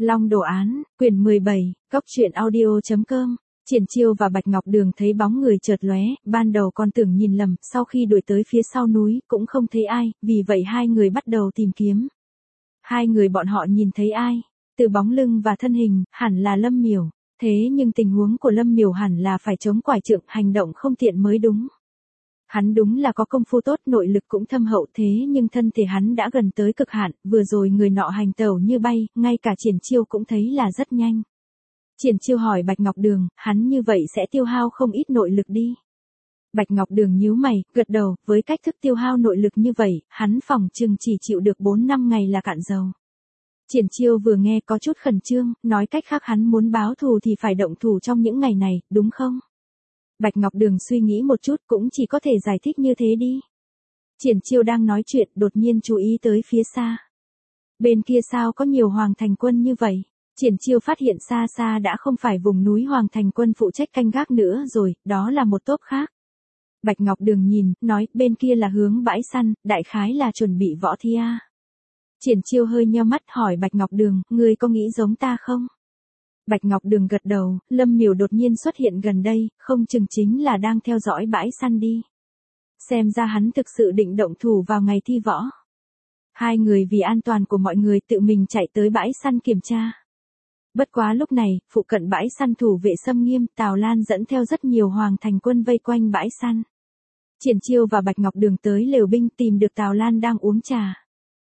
Long Đồ Án, quyển 17, Góc truyện audio.com. Triển Chiêu và Bạch Ngọc Đường thấy bóng người chợt lóe, ban đầu còn tưởng nhìn lầm, sau khi đuổi tới phía sau núi, cũng không thấy ai, vì vậy hai người bắt đầu tìm kiếm. Hai người bọn họ nhìn thấy ai? Từ bóng lưng và thân hình, hẳn là Lâm Miểu. Thế nhưng tình huống của Lâm Miểu hẳn là phải chống quải trượng, hành động không tiện mới đúng. Hắn đúng là có công phu tốt, nội lực cũng thâm hậu, thế nhưng thân thể hắn đã gần tới cực hạn, vừa rồi người nọ hành tẩu như bay, ngay cả Triển Chiêu cũng thấy là rất nhanh. Triển Chiêu hỏi Bạch Ngọc Đường, hắn như vậy sẽ tiêu hao không ít nội lực đi. Bạch Ngọc Đường nhíu mày, gật đầu, với cách thức tiêu hao nội lực như vậy, hắn phỏng chừng chỉ chịu được 4-5 ngày là cạn dầu. Triển Chiêu vừa nghe có chút khẩn trương, nói cách khác hắn muốn báo thù thì phải động thủ trong những ngày này, đúng không? Bạch Ngọc Đường suy nghĩ một chút, cũng chỉ có thể giải thích như thế đi. Triển Chiêu đang nói chuyện, đột nhiên chú ý tới phía xa. Bên kia sao có nhiều Hoàng Thành quân như vậy? Triển Chiêu phát hiện xa xa đã không phải vùng núi Hoàng Thành quân phụ trách canh gác nữa rồi, đó là một tốp khác. Bạch Ngọc Đường nhìn, nói, bên kia là hướng bãi săn, đại khái là chuẩn bị võ thi a. Triển Chiêu hơi nheo mắt hỏi Bạch Ngọc Đường, ngươi có nghĩ giống ta không? Bạch Ngọc Đường gật đầu, Lâm Miểu đột nhiên xuất hiện gần đây, không chừng chính là đang theo dõi bãi săn đi. Xem ra hắn thực sự định động thủ vào ngày thi võ. Hai người vì an toàn của mọi người tự mình chạy tới bãi săn kiểm tra. Bất quá lúc này, phụ cận bãi săn thủ vệ xâm nghiêm, Tào Lan dẫn theo rất nhiều Hoàng Thành quân vây quanh bãi săn. Triển Chiêu và Bạch Ngọc Đường tới lều binh tìm được Tào Lan đang uống trà.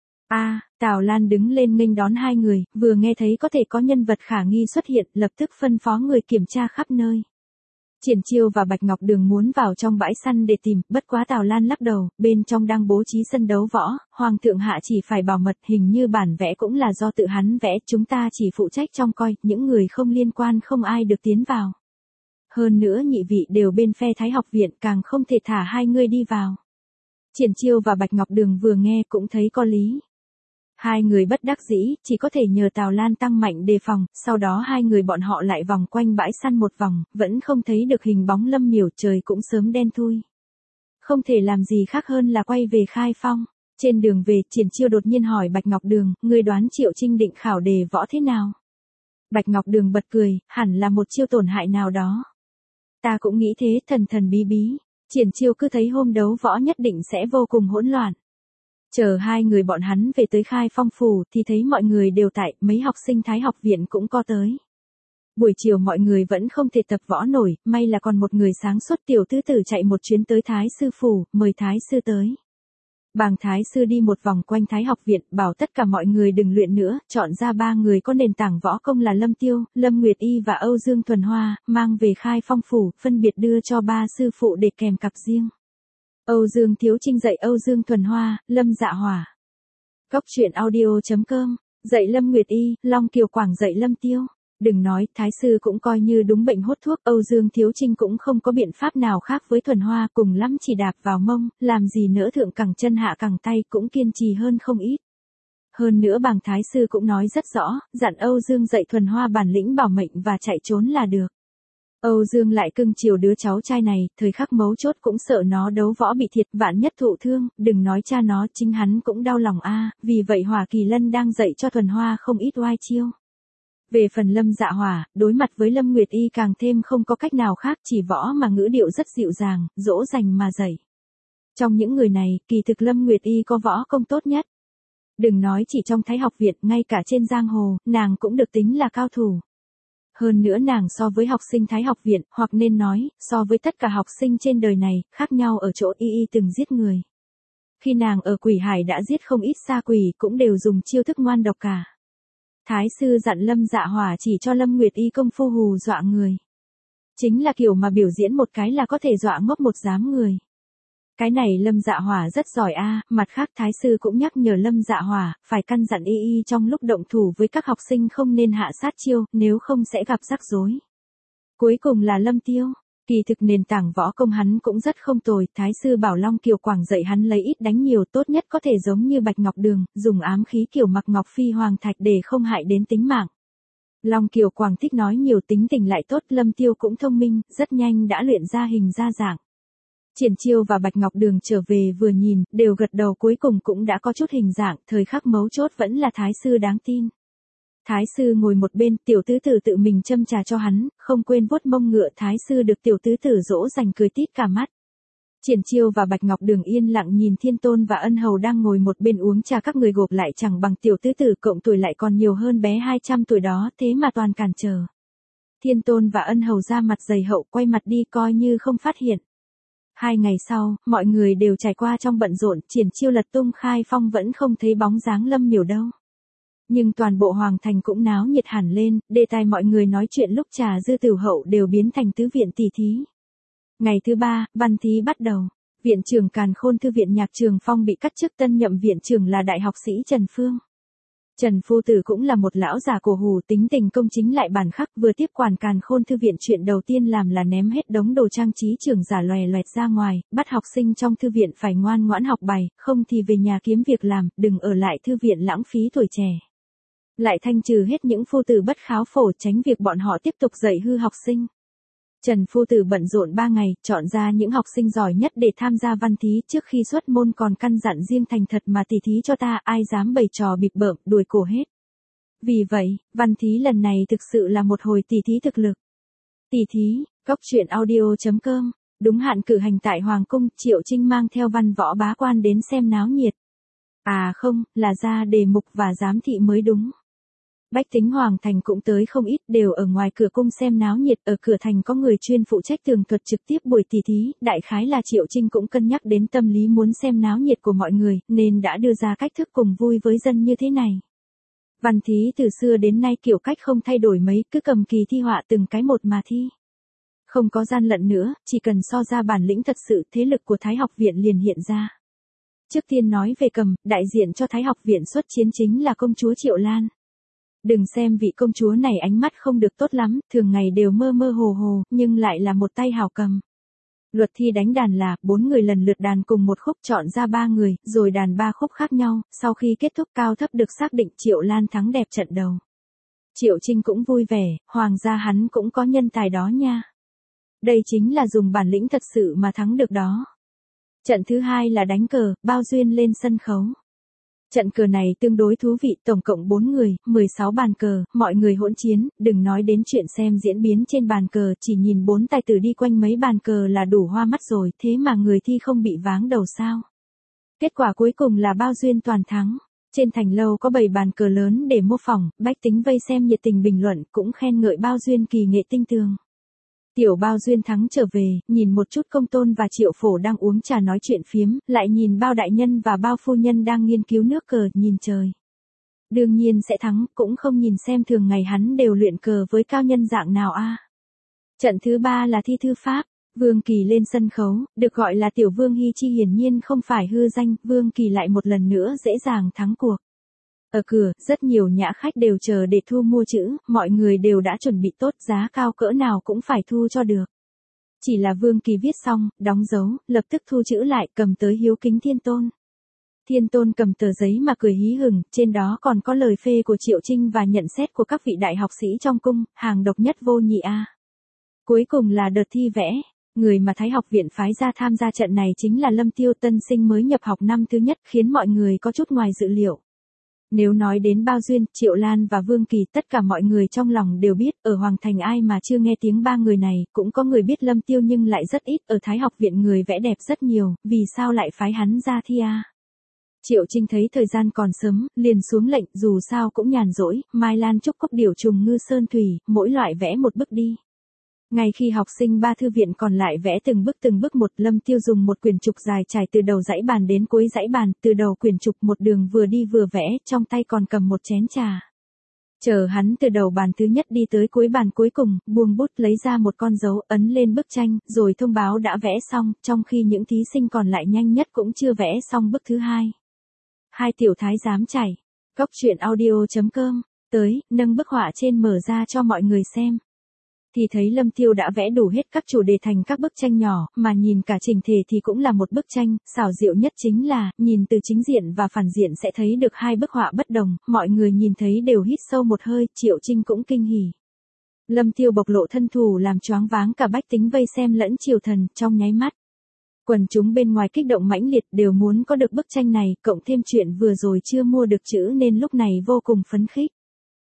Tào Lan đứng lên nghênh đón hai người, vừa nghe thấy có thể có nhân vật khả nghi xuất hiện, lập tức phân phó người kiểm tra khắp nơi. Triển Chiêu và Bạch Ngọc Đường muốn vào trong bãi săn để tìm, bất quá Tào Lan lắc đầu, bên trong đang bố trí sân đấu võ, Hoàng thượng hạ chỉ phải bảo mật, hình như bản vẽ cũng là do tự hắn vẽ, chúng ta chỉ phụ trách trông coi, những người không liên quan không ai được tiến vào. Hơn nữa nhị vị đều bên phe Thái học viện, càng không thể thả hai người đi vào. Triển Chiêu và Bạch Ngọc Đường vừa nghe cũng thấy có lý. Hai người bất đắc dĩ, chỉ có thể nhờ Tào Lan tăng mạnh đề phòng, sau đó hai người bọn họ lại vòng quanh bãi săn một vòng, vẫn không thấy được hình bóng Lâm Miểu, trời cũng sớm đen thui. Không thể làm gì khác hơn là quay về Khai Phong. Trên đường về, Triển Chiêu đột nhiên hỏi Bạch Ngọc Đường, ngươi đoán Triệu Trinh định khảo đề võ thế nào? Bạch Ngọc Đường bật cười, hẳn là một chiêu tổn hại nào đó. Ta cũng nghĩ thế, thần thần bí bí. Triển Chiêu cứ thấy hôm đấu võ nhất định sẽ vô cùng hỗn loạn. Chờ hai người bọn hắn về tới Khai Phong phủ thì thấy mọi người đều tại, mấy học sinh Thái học viện cũng có tới. Buổi chiều mọi người vẫn không thể tập võ nổi, may là còn một người sáng suốt tiểu tứ tử chạy một chuyến tới Thái sư phủ, mời Thái sư tới. Bàng Thái sư đi một vòng quanh Thái học viện, bảo tất cả mọi người đừng luyện nữa, chọn ra 3 người có nền tảng võ công là Lâm Tiêu, Lâm Nguyệt Y và Âu Dương Thuần Hoa, mang về Khai Phong phủ, phân biệt đưa cho 3 sư phụ để kèm cặp riêng. Âu Dương Thiếu Trinh dạy Âu Dương Thuần Hoa, Lâm Dạ Hỏa. Góc truyện audio.com, dạy Lâm Nguyệt Y, Long Kiều Quảng dạy Lâm Tiêu. Đừng nói, Thái sư cũng coi như đúng bệnh hốt thuốc, Âu Dương Thiếu Trinh cũng không có biện pháp nào khác với Thuần Hoa, cùng lắm chỉ đạp vào mông, làm gì nữa thượng cẳng chân hạ cẳng tay, cũng kiên trì hơn không ít. Hơn nữa Bàng Thái sư cũng nói rất rõ, dặn Âu Dương dạy Thuần Hoa bản lĩnh bảo mệnh và chạy trốn là được. Âu Dương lại cưng chiều đứa cháu trai này, thời khắc mấu chốt cũng sợ nó đấu võ bị thiệt, vạn nhất thụ thương, đừng nói cha nó, chính hắn cũng đau lòng vì vậy Hỏa Kỳ Lân đang dạy cho Thuần Hoa không ít oai chiêu. Về phần Lâm Dạ Hỏa, đối mặt với Lâm Nguyệt Y càng thêm không có cách nào khác, chỉ võ mà ngữ điệu rất dịu dàng, dỗ dành mà dạy. Trong những người này, kỳ thực Lâm Nguyệt Y có võ công tốt nhất. Đừng nói chỉ trong Thái học viện, ngay cả trên giang hồ, nàng cũng được tính là cao thủ. Hơn nữa nàng so với học sinh Thái học viện, hoặc nên nói, so với tất cả học sinh trên đời này, khác nhau ở chỗ y từng giết người. Khi nàng ở Quỷ Hải đã giết không ít sa quỷ, cũng đều dùng chiêu thức ngoan độc cả. Thái sư dặn Lâm Dạ Hỏa chỉ cho Lâm Nguyệt Y công phu hù dọa người. Chính là kiểu mà biểu diễn một cái là có thể dọa ngốc một giám người. Cái này Lâm Dạ Hỏa rất giỏi mặt khác Thái sư cũng nhắc nhở Lâm Dạ Hỏa, phải căn dặn y trong lúc động thủ với các học sinh không nên hạ sát chiêu, nếu không sẽ gặp rắc rối. Cuối cùng là Lâm Tiêu, kỳ thực nền tảng võ công hắn cũng rất không tồi, Thái sư bảo Long Kiều Quảng dạy hắn lấy ít đánh nhiều, tốt nhất có thể giống như Bạch Ngọc Đường, dùng ám khí kiểu mặc ngọc phi hoàng thạch để không hại đến tính mạng. Long Kiều Quảng thích nói nhiều, tính tình lại tốt, Lâm Tiêu cũng thông minh, rất nhanh đã luyện ra hình ra dạng. Triển Chiêu và Bạch Ngọc Đường trở về vừa nhìn, đều gật đầu, cuối cùng cũng đã có chút hình dạng, thời khắc mấu chốt vẫn là Thái sư đáng tin. Thái sư ngồi một bên, tiểu tứ tử tự mình châm trà cho hắn, không quên vuốt mông ngựa thái sư được tiểu tứ tử dỗ dành cười tít cả mắt. Triển Chiêu và Bạch Ngọc Đường yên lặng nhìn Thiên Tôn và Ân Hầu đang ngồi một bên uống trà, các người gộp lại chẳng bằng tiểu tứ tử, cộng tuổi lại còn nhiều hơn bé 200 tuổi đó, thế mà toàn cản trở. Thiên Tôn và Ân Hầu ra mặt dày hậu quay mặt đi coi như không phát hiện. 2 ngày sau, mọi người đều trải qua trong bận rộn, Triển Chiêu lật tung khai phong vẫn không thấy bóng dáng Lâm Miểu đâu. Nhưng toàn bộ hoàng thành cũng náo nhiệt hẳn lên, đề tài mọi người nói chuyện lúc trà dư tử hậu đều biến thành tứ viện tỷ thí. Ngày thứ 3, văn thí bắt đầu. Viện trưởng Càn Khôn Thư viện Nhạc Trường Phong bị cắt chức, tân nhậm viện trưởng là đại học sĩ Trần Phương. Trần Phu Tử cũng là một lão già cổ hủ, tính tình công chính lại bản khắc, vừa tiếp quản Càn Khôn Thư viện chuyện đầu tiên làm là ném hết đống đồ trang trí trưởng giả lòe loẹt ra ngoài, bắt học sinh trong thư viện phải ngoan ngoãn học bài, không thì về nhà kiếm việc làm, đừng ở lại thư viện lãng phí tuổi trẻ. Lại thanh trừ hết những phu tử bất kháo phổ, tránh việc bọn họ tiếp tục dạy hư học sinh. Trần Phu Tử bận rộn 3 ngày, chọn ra những học sinh giỏi nhất để tham gia văn thí, trước khi xuất môn còn căn dặn riêng thành thật mà tỉ thí cho ta, ai dám bày trò bịp bợm, đuổi cổ hết. Vì vậy, văn thí lần này thực sự là một hồi tỉ thí thực lực. Tỉ thí, coctruyện.audio.com, đúng hạn cử hành tại Hoàng Cung, Triệu Trinh mang theo văn võ bá quan đến xem náo nhiệt. À không, là ra đề mục và giám thị mới đúng. Bách tính Hoàng Thành cũng tới không ít, đều ở ngoài cửa cung xem náo nhiệt, ở cửa thành có người chuyên phụ trách tường thuật trực tiếp buổi tỉ thí, đại khái là Triệu Trinh cũng cân nhắc đến tâm lý muốn xem náo nhiệt của mọi người, nên đã đưa ra cách thức cùng vui với dân như thế này. Văn thí từ xưa đến nay kiểu cách không thay đổi mấy, cứ cầm kỳ thi họa từng cái một mà thi. Không có gian lận nữa, chỉ cần so ra bản lĩnh thật sự, thế lực của Thái học viện liền hiện ra. Trước tiên nói về cầm, đại diện cho Thái học viện xuất chiến chính là công chúa Triệu Lan. Đừng xem vị công chúa này ánh mắt không được tốt lắm, thường ngày đều mơ mơ hồ hồ, nhưng lại là một tay hảo cầm. Luật thi đánh đàn là 4 người lần lượt đàn cùng một khúc, chọn ra 3 người, rồi đàn 3 khúc khác nhau, sau khi kết thúc cao thấp được xác định, Triệu Lan thắng đẹp trận đầu. Triệu Trinh cũng vui vẻ, hoàng gia hắn cũng có nhân tài đó nha. Đây chính là dùng bản lĩnh thật sự mà thắng được đó. Trận thứ 2 là đánh cờ, bao duyên lên sân khấu. Trận cờ này tương đối thú vị, tổng cộng 4 người, 16 bàn cờ, mọi người hỗn chiến, đừng nói đến chuyện xem diễn biến trên bàn cờ, chỉ nhìn 4 tài tử đi quanh mấy bàn cờ là đủ hoa mắt rồi, thế mà người thi không bị váng đầu sao. Kết quả cuối cùng là bao duyên toàn thắng. Trên thành lâu có 7 bàn cờ lớn để mô phỏng, bách tính vây xem nhiệt tình bình luận, cũng khen ngợi bao duyên kỳ nghệ tinh tường. Tiểu bao duyên thắng trở về, nhìn một chút công tôn và Triệu Phổ đang uống trà nói chuyện phiếm, lại nhìn bao đại nhân và bao phu nhân đang nghiên cứu nước cờ, nhìn trời. Đương nhiên sẽ thắng, cũng không nhìn xem thường ngày hắn đều luyện cờ với cao nhân dạng nào a. Trận thứ 3 là thi thư pháp, Vương Kỳ lên sân khấu, được gọi là Tiểu Vương Hy Chi hiển nhiên không phải hư danh, Vương Kỳ lại một lần nữa dễ dàng thắng cuộc. Ở cửa, rất nhiều nhã khách đều chờ để thu mua chữ, mọi người đều đã chuẩn bị tốt, giá cao cỡ nào cũng phải thu cho được. Chỉ là Vương Kỳ viết xong, đóng dấu, lập tức thu chữ lại, cầm tới hiếu kính Thiên Tôn. Thiên Tôn cầm tờ giấy mà cười hí hửng, trên đó còn có lời phê của Triệu Trinh và nhận xét của các vị đại học sĩ trong cung, hàng độc nhất vô nhị a. Cuối cùng là đợt thi vẽ. Người mà Thái học viện phái ra tham gia trận này chính là Lâm Tiêu, tân sinh mới nhập học năm thứ nhất, khiến mọi người có chút ngoài dự liệu. Nếu nói đến bao duyên, Triệu Lan và Vương Kỳ, tất cả mọi người trong lòng đều biết, ở Hoàng Thành ai mà chưa nghe tiếng ba người này, cũng có người biết Lâm Tiêu nhưng lại rất ít, ở Thái học viện người vẽ đẹp rất nhiều, vì sao lại phái hắn ra thi a? Triệu Trinh thấy thời gian còn sớm, liền xuống lệnh, dù sao cũng nhàn rỗi, Mai Lan Trúc Cốc Điểu Trùng Ngư Sơn Thủy, mỗi loại vẽ một bức đi. Ngay khi học sinh 3 thư viện còn lại vẽ từng bức một, Lâm Tiêu dùng một quyển trục dài trải từ đầu dãy bàn đến cuối dãy bàn, từ đầu quyển trục một đường vừa đi vừa vẽ, trong tay còn cầm một chén trà. Chờ hắn từ đầu bàn thứ nhất đi tới cuối bàn cuối cùng, buông bút lấy ra một con dấu, ấn lên bức tranh, rồi thông báo đã vẽ xong, trong khi những thí sinh còn lại nhanh nhất cũng chưa vẽ xong bức thứ 2. Hai tiểu thái giám chảy. Coctruyện.audio.com, tới, nâng bức họa trên mở ra cho mọi người xem. Thì thấy Lâm Tiêu đã vẽ đủ hết các chủ đề thành các bức tranh nhỏ, mà nhìn cả chỉnh thể thì cũng là một bức tranh, xảo diệu nhất chính là, nhìn từ chính diện và phản diện sẽ thấy được hai bức họa bất đồng, mọi người nhìn thấy đều hít sâu một hơi, Triệu Trinh cũng kinh hỉ. Lâm Tiêu bộc lộ thân thủ làm choáng váng cả bách tính vây xem lẫn triều thần, trong nháy mắt. Quần chúng bên ngoài kích động mãnh liệt đều muốn có được bức tranh này, cộng thêm chuyện vừa rồi chưa mua được chữ nên lúc này vô cùng phấn khích.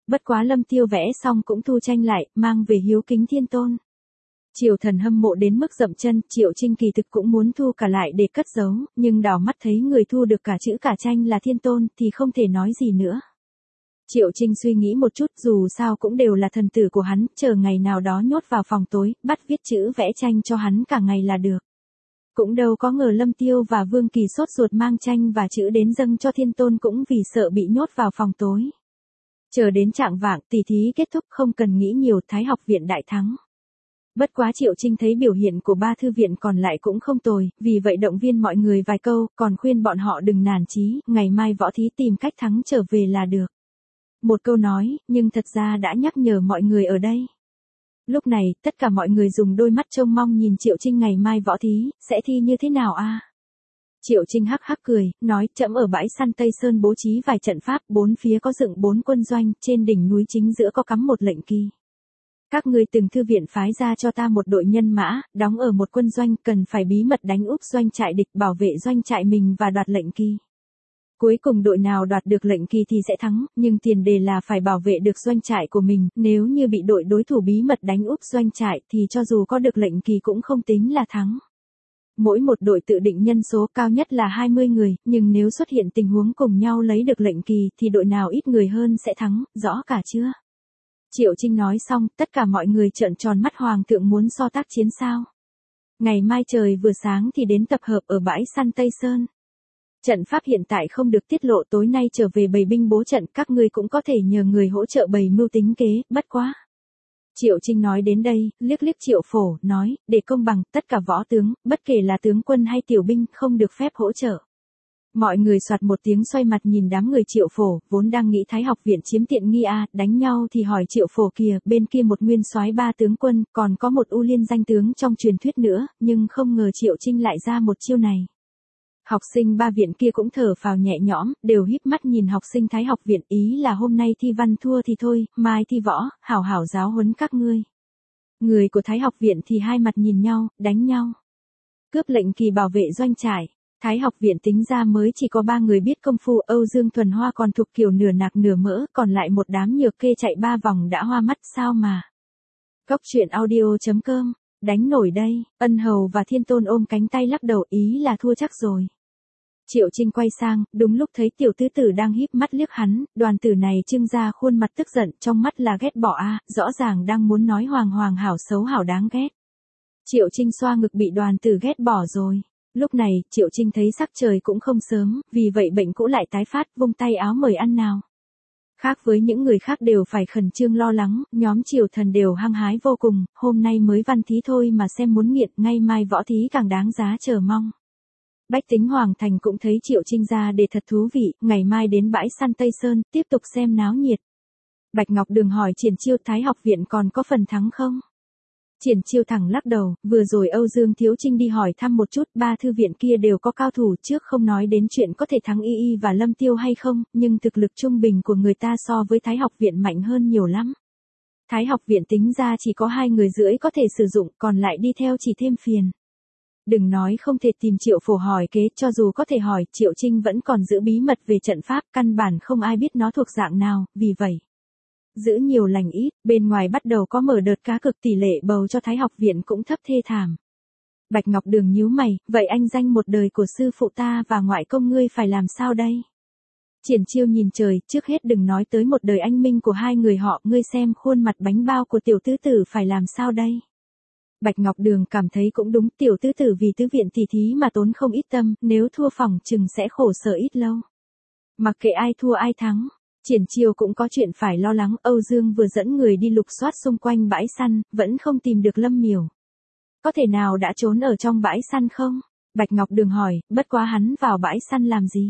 Bất quá Lâm Tiêu vẽ xong cũng thu tranh lại, mang về hiếu kính Thiên Tôn. Triều thần hâm mộ đến mức dậm chân, Triệu Trinh kỳ thực cũng muốn thu cả lại để cất giấu, nhưng đảo mắt thấy người thu được cả chữ cả tranh là Thiên Tôn thì không thể nói gì nữa. Triệu Trinh suy nghĩ một chút, dù sao cũng đều là thần tử của hắn, chờ ngày nào đó nhốt vào phòng tối, bắt viết chữ vẽ tranh cho hắn cả ngày là được. Cũng đâu có ngờ Lâm Tiêu và Vương Kỳ sốt ruột mang tranh và chữ đến dâng cho Thiên Tôn cũng vì sợ bị nhốt vào phòng tối. Chờ đến trạng vạng, tỷ thí kết thúc không cần nghĩ nhiều, Thái học viện đại thắng. Bất quá Triệu Trinh thấy biểu hiện của ba thư viện còn lại cũng không tồi, vì vậy động viên mọi người vài câu, còn khuyên bọn họ đừng nản chí, ngày mai võ thí tìm cách thắng trở về là được. Một câu nói, nhưng thật ra đã nhắc nhở mọi người ở đây. Lúc này, tất cả mọi người dùng đôi mắt trông mong nhìn Triệu Trinh ngày mai võ thí, sẽ thi như thế nào a? Triệu Trinh hắc hắc cười, nói trẫm ở bãi săn Tây Sơn bố trí vài trận pháp, bốn phía có dựng 4 quân doanh, trên đỉnh núi chính giữa có cắm một lệnh kỳ. Các ngươi từng thư viện phái ra cho ta một đội nhân mã, đóng ở một quân doanh, cần phải bí mật đánh úp doanh trại địch, bảo vệ doanh trại mình và đoạt lệnh kỳ. Cuối cùng đội nào đoạt được lệnh kỳ thì sẽ thắng, nhưng tiền đề là phải bảo vệ được doanh trại của mình, nếu như bị đội đối thủ bí mật đánh úp doanh trại thì cho dù có được lệnh kỳ cũng không tính là thắng. Mỗi một đội tự định nhân số cao nhất là 20 người, nhưng nếu xuất hiện tình huống cùng nhau lấy được lệnh kỳ thì đội nào ít người hơn sẽ thắng, rõ cả chưa? Triệu Trinh nói xong, tất cả mọi người trợn tròn mắt, hoàng thượng muốn so tác chiến sao? Ngày mai trời vừa sáng thì đến tập hợp ở bãi săn Tây Sơn. Trận pháp hiện tại không được tiết lộ, tối nay trở về bày binh bố trận, các ngươi cũng có thể nhờ người hỗ trợ bày mưu tính kế, bất quá. Triệu Trinh nói đến đây, liếc liếc Triệu Phổ, nói, để công bằng, tất cả võ tướng, bất kể là tướng quân hay tiểu binh, không được phép hỗ trợ. Mọi người soạt một tiếng xoay mặt nhìn đám người Triệu Phổ, vốn đang nghĩ Thái học viện chiếm tiện nghi đánh nhau thì hỏi Triệu Phổ kìa, bên kia một nguyên soái 3 tướng quân, còn có một U Liên danh tướng trong truyền thuyết nữa, nhưng không ngờ Triệu Trinh lại ra một chiêu này. Học sinh 3 viện kia cũng thở phào nhẹ nhõm, đều híp mắt nhìn học sinh Thái học viện, ý là hôm nay thi văn thua thì thôi, mai thi võ, hảo hảo giáo huấn các ngươi. Người của Thái học viện thì hai mặt nhìn nhau, đánh nhau. Cướp lệnh kỳ bảo vệ doanh trại. Thái học viện tính ra mới chỉ có 3 người biết công phu, Âu Dương Thuần Hoa còn thuộc kiểu nửa nạc nửa mỡ, còn lại một đám nhược kê chạy 3 vòng đã hoa mắt sao mà. Cốc truyện audio.com, đánh nổi đây, Ân Hầu và Thiên Tôn ôm cánh tay lắc đầu, ý là thua chắc rồi. Triệu Trinh quay sang, đúng lúc thấy tiểu tứ tử đang híp mắt liếc hắn, đoàn tử này trưng ra khuôn mặt tức giận, trong mắt là ghét bỏ rõ ràng đang muốn nói hoàng hoàng hảo xấu hảo đáng ghét. Triệu Trinh xoa ngực, bị đoàn tử ghét bỏ rồi. Lúc này, Triệu Trinh thấy sắc trời cũng không sớm, vì vậy bệnh cũ lại tái phát, vung tay áo mời ăn nào. Khác với những người khác đều phải khẩn trương lo lắng, nhóm Triều thần đều hăng hái vô cùng, hôm nay mới văn thí thôi mà xem muốn nghiện, ngay mai võ thí càng đáng giá chờ mong. Bách tính Hoàng Thành cũng thấy Triệu Trinh ra để thật thú vị, ngày mai đến bãi săn Tây Sơn, tiếp tục xem náo nhiệt. Bạch Ngọc Đường hỏi Triển Chiêu, Thái học viện còn có phần thắng không? Triển Chiêu thẳng lắc đầu, vừa rồi Âu Dương Thiếu Trinh đi hỏi thăm một chút, 3 thư viện kia đều có cao thủ, trước không nói đến chuyện có thể thắng Y và Lâm Tiêu hay không, nhưng thực lực trung bình của người ta so với Thái học viện mạnh hơn nhiều lắm. Thái học viện tính ra chỉ có 2 người rưỡi có thể sử dụng, còn lại đi theo chỉ thêm phiền. Đừng nói không thể tìm Triệu Phổ hỏi kế, cho dù có thể hỏi, Triệu Trinh vẫn còn giữ bí mật về trận pháp, căn bản không ai biết nó thuộc dạng nào, vì vậy. Giữ nhiều lành ít, bên ngoài bắt đầu có mở đợt cá cược, tỷ lệ bầu cho Thái học viện cũng thấp thê thảm. Bạch Ngọc Đường nhíu mày, vậy anh danh một đời của sư phụ ta và ngoại công ngươi phải làm sao đây? Triển Chiêu nhìn trời, trước hết đừng nói tới một đời anh minh của 2 người họ, ngươi xem khuôn mặt bánh bao của tiểu tứ tử phải làm sao đây? Bạch Ngọc Đường cảm thấy cũng đúng, tiểu tứ tử vì tứ viện tỷ thí mà tốn không ít tâm, nếu thua phòng chừng sẽ khổ sở ít lâu. Mặc kệ ai thua ai thắng, Triển Chiêu cũng có chuyện phải lo lắng, Âu Dương vừa dẫn người đi lục soát xung quanh bãi săn, vẫn không tìm được Lâm Miểu. Có thể nào đã trốn ở trong bãi săn không? Bạch Ngọc Đường hỏi, bất quá hắn vào bãi săn làm gì?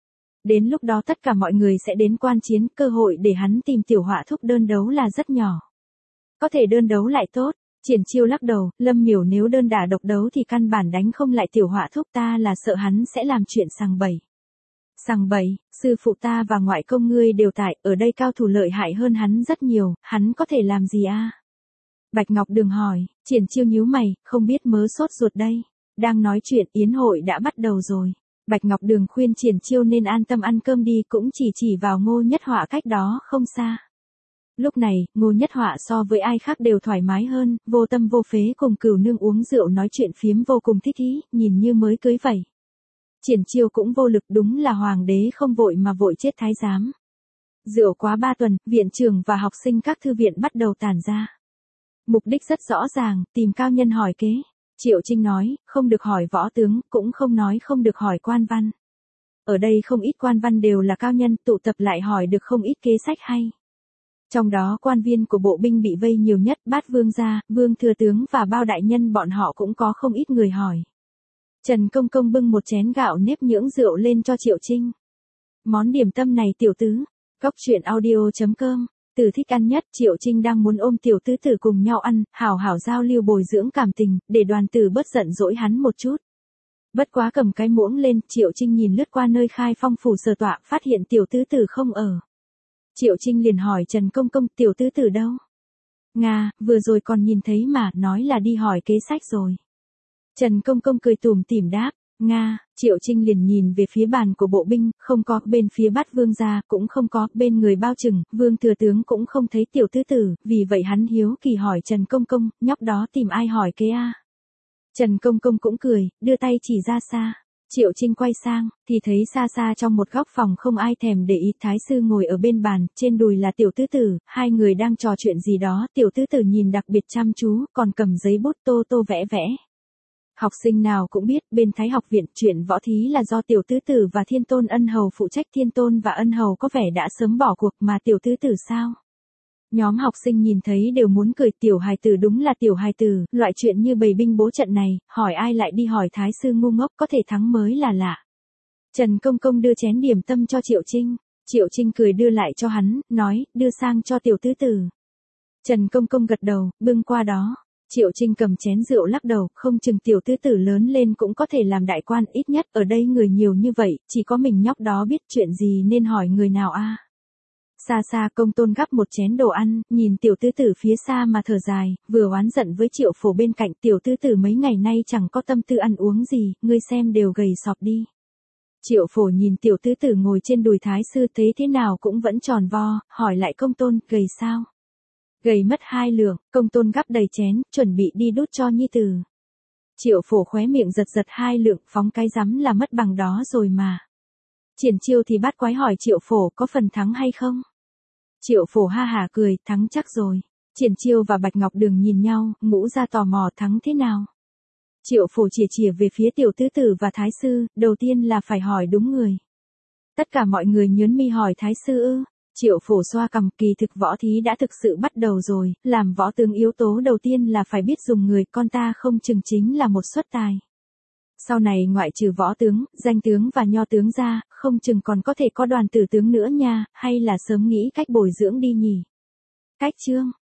Đến lúc đó tất cả mọi người sẽ đến quan chiến, cơ hội để hắn tìm tiểu họa thúc đơn đấu là rất nhỏ. Có thể đơn đấu lại tốt. Triển Chiêu lắc đầu, Lâm Miểu nếu đơn đả độc đấu thì căn bản đánh không lại tiểu họa thúc, ta là sợ hắn sẽ làm chuyện sằng bậy. Sằng bậy, sư phụ ta và ngoại công ngươi đều tại, ở đây cao thủ lợi hại hơn hắn rất nhiều, hắn có thể làm gì Bạch Ngọc Đường hỏi, Triển Chiêu nhíu mày, không biết mớ sốt ruột đây. Đang nói chuyện, yến hội đã bắt đầu rồi. Bạch Ngọc Đường khuyên Triển Chiêu nên an tâm ăn cơm đi, cũng chỉ vào Ngô Nhất Họa cách đó không xa. Lúc này, Ngô Nhất Họa so với ai khác đều thoải mái hơn, vô tâm vô phế cùng Cửu Nương uống rượu nói chuyện phiếm vô cùng thích ý, nhìn như mới cưới vậy. Triển Chiêu cũng vô lực, đúng là hoàng đế không vội mà vội chết thái giám. Rượu quá 3 tuần, viện trưởng và học sinh các thư viện bắt đầu tản ra. Mục đích rất rõ ràng, tìm cao nhân hỏi kế. Triệu Trinh nói, không được hỏi võ tướng, cũng không nói không được hỏi quan văn. Ở đây không ít quan văn đều là cao nhân, tụ tập lại hỏi được không ít kế sách hay. Trong đó quan viên của bộ binh bị vây nhiều nhất, Bát Vương gia, Vương thừa tướng và bao đại nhân bọn họ cũng có không ít người hỏi. Trần Công Công bưng một chén gạo nếp nhưỡng rượu lên cho Triệu Trinh. Món điểm tâm này tiểu tứ, Cóc Truyện Audio.com, Tử thích ăn nhất. Triệu Trinh đang muốn ôm tiểu tứ tử cùng nhau ăn, hảo hảo giao lưu bồi dưỡng cảm tình, để Đoàn Tử bớt giận dỗi hắn một chút. Bất quá cầm cái muỗng lên, Triệu Trinh nhìn lướt qua nơi Khai Phong phủ sở tọa, phát hiện tiểu tứ tử không ở. Triệu Trinh liền hỏi Trần Công Công, tiểu tứ tử đâu? Nga, vừa rồi còn nhìn thấy mà, nói là đi hỏi kế sách rồi. Trần Công Công cười tủm tỉm đáp, Nga. Triệu Trinh liền nhìn về phía bàn của bộ binh, không có, bên phía Bát Vương gia cũng không có, bên người bao trừng, Vương thừa tướng cũng không thấy tiểu tứ tử, vì vậy hắn hiếu kỳ hỏi Trần Công Công, nhóc đó tìm ai hỏi kế a? Trần Công Công cũng cười, đưa tay chỉ ra xa. Triệu Trinh quay sang, thì thấy xa xa trong một góc phòng không ai thèm để ý, thái sư ngồi ở bên bàn, trên đùi là tiểu tứ tử, hai người đang trò chuyện gì đó, tiểu tứ tử nhìn đặc biệt chăm chú, còn cầm giấy bút tô tô vẽ vẽ. Học sinh nào cũng biết, bên Thái học viện, chuyện võ thí là do tiểu tứ tử và Thiên Tôn Ân Hầu phụ trách. Thiên Tôn và Ân Hầu có vẻ đã sớm bỏ cuộc, mà tiểu tứ tử sao? Nhóm học sinh nhìn thấy đều muốn cười, tiểu hài tử đúng là tiểu hài tử, loại chuyện như bày binh bố trận này, hỏi ai lại đi hỏi thái sư ngu ngốc, có thể thắng mới là lạ. Trần Công Công đưa chén điểm tâm cho Triệu Trinh. Triệu Trinh cười đưa lại cho hắn, nói, đưa sang cho tiểu tứ tử. Trần Công Công gật đầu, bưng qua đó. Triệu Trinh cầm chén rượu lắc đầu, không chừng tiểu tứ tử lớn lên cũng có thể làm đại quan, ít nhất ở đây người nhiều như vậy, chỉ có mình nhóc đó biết chuyện gì nên hỏi người nào a. Xa xa Công Tôn gắp một chén đồ ăn, nhìn tiểu tứ tử phía xa mà thở dài, vừa oán giận với Triệu Phổ bên cạnh, tiểu tứ tử mấy ngày nay chẳng có tâm tư ăn uống gì, ngươi xem đều gầy sọp đi. Triệu Phổ nhìn tiểu tứ tử ngồi trên đùi thái sư thấy thế nào cũng vẫn tròn vo, hỏi lại Công Tôn, gầy sao? Gầy mất 2 lượng, Công Tôn gắp đầy chén, chuẩn bị đi đút cho nhi tử. Triệu Phổ khóe miệng giật giật 2 lượng, phóng cái rắm là mất bằng đó rồi mà. Triển Chiêu thì bắt quái hỏi Triệu Phổ có phần thắng hay không? Triệu Phổ ha hả cười, thắng chắc rồi. Triển Chiêu và Bạch Ngọc Đường nhìn nhau, Ngũ ra tò mò thắng thế nào? Triệu Phổ chìa về phía tiểu tứ tử và thái sư, đầu tiên là phải hỏi đúng người. Tất cả mọi người nhớn mi hỏi thái sư ư? Triệu Phổ xoa cằm, kỳ thực võ thí đã thực sự bắt đầu rồi, làm võ tướng yếu tố đầu tiên là phải biết dùng người, con ta không chừng chính là một xuất tài. Sau này ngoại trừ võ tướng, danh tướng và nho tướng ra, không chừng còn có thể có đoàn tử tướng nữa nha, hay là sớm nghĩ cách bồi dưỡng đi nhỉ? Cách chương